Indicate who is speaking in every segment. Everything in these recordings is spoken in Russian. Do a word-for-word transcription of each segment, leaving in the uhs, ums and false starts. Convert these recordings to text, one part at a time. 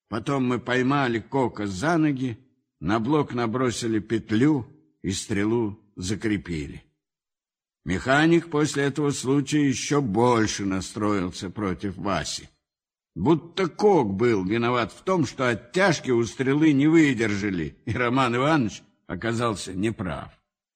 Speaker 1: Потом мы поймали Кока за ноги, на блок набросили петлю и стрелу закрепили. Механик после этого случая еще больше настроился против Васи. Будто Кок был виноват в том, что оттяжки у стрелы не выдержали, и Роман Иванович оказался неправ.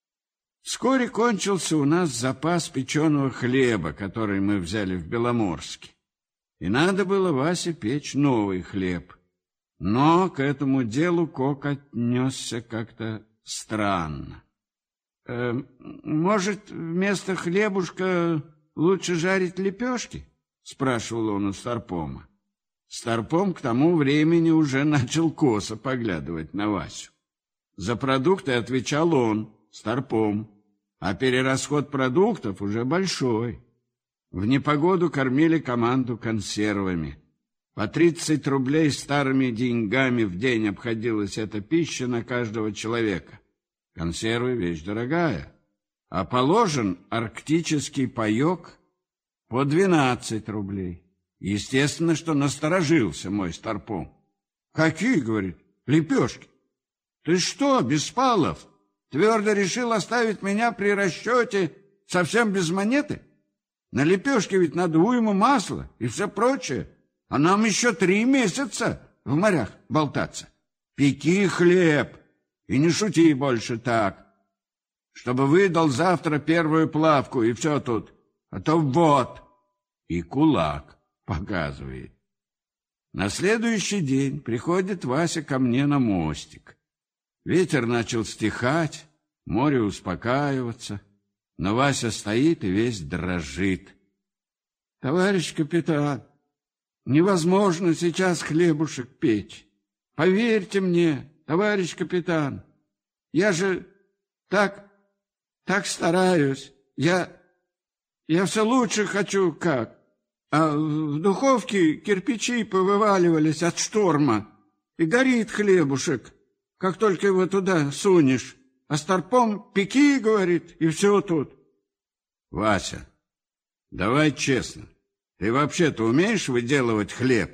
Speaker 1: Вскоре кончился у нас запас печеного хлеба, который мы взяли в Беломорске. И надо было Васе печь новый хлеб. Но к этому делу Кок отнесся как-то странно. Э, «Может, вместо хлебушка лучше жарить лепешки?» — спрашивал он у Старпома. Старпом к тому времени уже начал косо поглядывать на Васю. За продукты отвечал он, Старпом, а перерасход продуктов уже большой. В непогоду кормили команду консервами. По тридцать рублей старыми деньгами в день обходилась эта пища на каждого человека. Консервы — вещь дорогая, а положен арктический паёк по двенадцать рублей. Естественно, что насторожился мой Старпом. «Какие, — говорит, — лепешки? Ты что, Беспалов, твердо решил оставить меня при расчете совсем без монеты? На лепешки ведь надо уйма масла и все прочее, а нам еще три месяца в морях болтаться. Пеки хлеб и не шути больше так, чтобы выдал завтра первую плавку и все тут, а то вот». И кулак показывает. На следующий день приходит Вася ко мне на мостик. Ветер начал стихать, море успокаиваться, но Вася стоит и весь дрожит. «Товарищ капитан, невозможно сейчас хлебушек печь. Поверьте мне, товарищ капитан, я же так, так стараюсь, я, я все лучше хочу как. А в духовке кирпичи повываливались от шторма, и горит хлебушек, как только его туда сунешь. А Старпом пеки, говорит, и все тут». «Вася, давай честно, ты вообще-то умеешь выделывать хлеб?»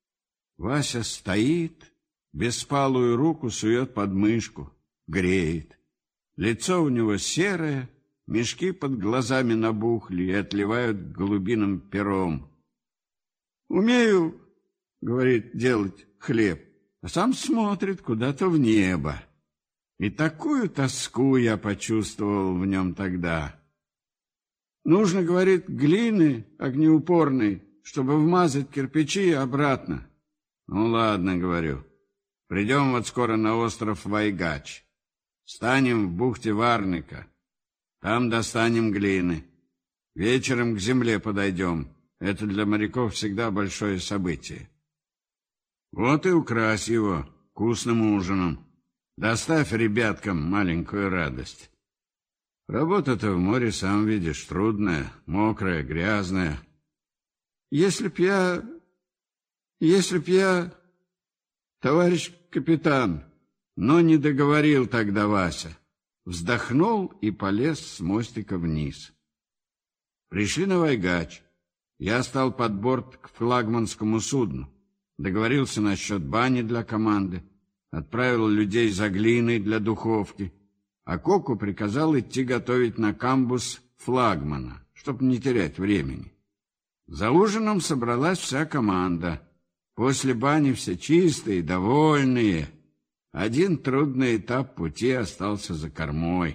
Speaker 1: Вася стоит, беспалую руку сует под мышку, греет. Лицо у него серое, мешки под глазами набухли и отливают голубиным пером. «Умею, — говорит, — делать хлеб», а сам смотрит куда-то в небо. И такую тоску я почувствовал в нем тогда. «Нужно, — говорит, — глины огнеупорной, чтобы вмазать кирпичи обратно». «Ну ладно, — говорю, — придем вот скоро на остров Вайгач, станем в бухте Варника. Там достанем глины. Вечером к земле подойдем. Это для моряков всегда большое событие. Вот и укрась его вкусным ужином. Доставь ребяткам маленькую радость. Работа-то в море, сам видишь, трудная, мокрая, грязная. Если б я... Если б я... Товарищ капитан...» Но не договорил тогда Вася. Вздохнул и полез с мостика вниз. Пришли на Вайгач. Я стал под борт к флагманскому судну. Договорился насчет бани для команды. Отправил людей за глиной для духовки. А Коку приказал идти готовить на камбуз флагмана, чтобы не терять времени. За ужином собралась вся команда. После бани все чистые, довольные. Один трудный этап пути остался за кормой.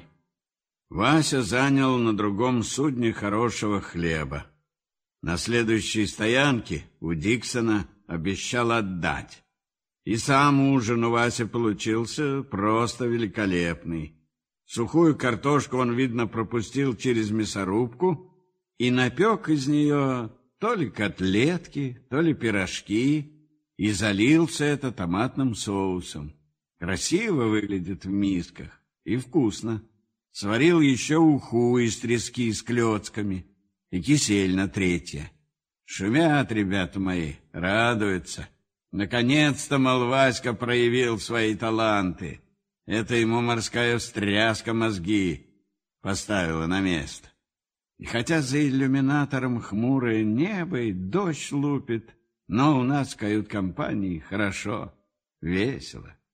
Speaker 1: Вася занял на другом судне хорошего хлеба. На следующей стоянке у Диксона обещал отдать. И сам ужин у Васи получился просто великолепный. Сухую картошку он, видно, пропустил через мясорубку и напек из нее то ли котлетки, то ли пирожки, и залил все это томатным соусом. Красиво выглядит в мисках и вкусно. Сварил еще уху из трески с клетками и кисель на третье. Шумят ребята мои, радуются. Наконец-то, мол, Васька проявил свои таланты. Это ему морская встряска мозги поставила на место. И хотя за иллюминатором хмурое небо и дождь лупит, Но у нас в кают-компании хорошо, весело.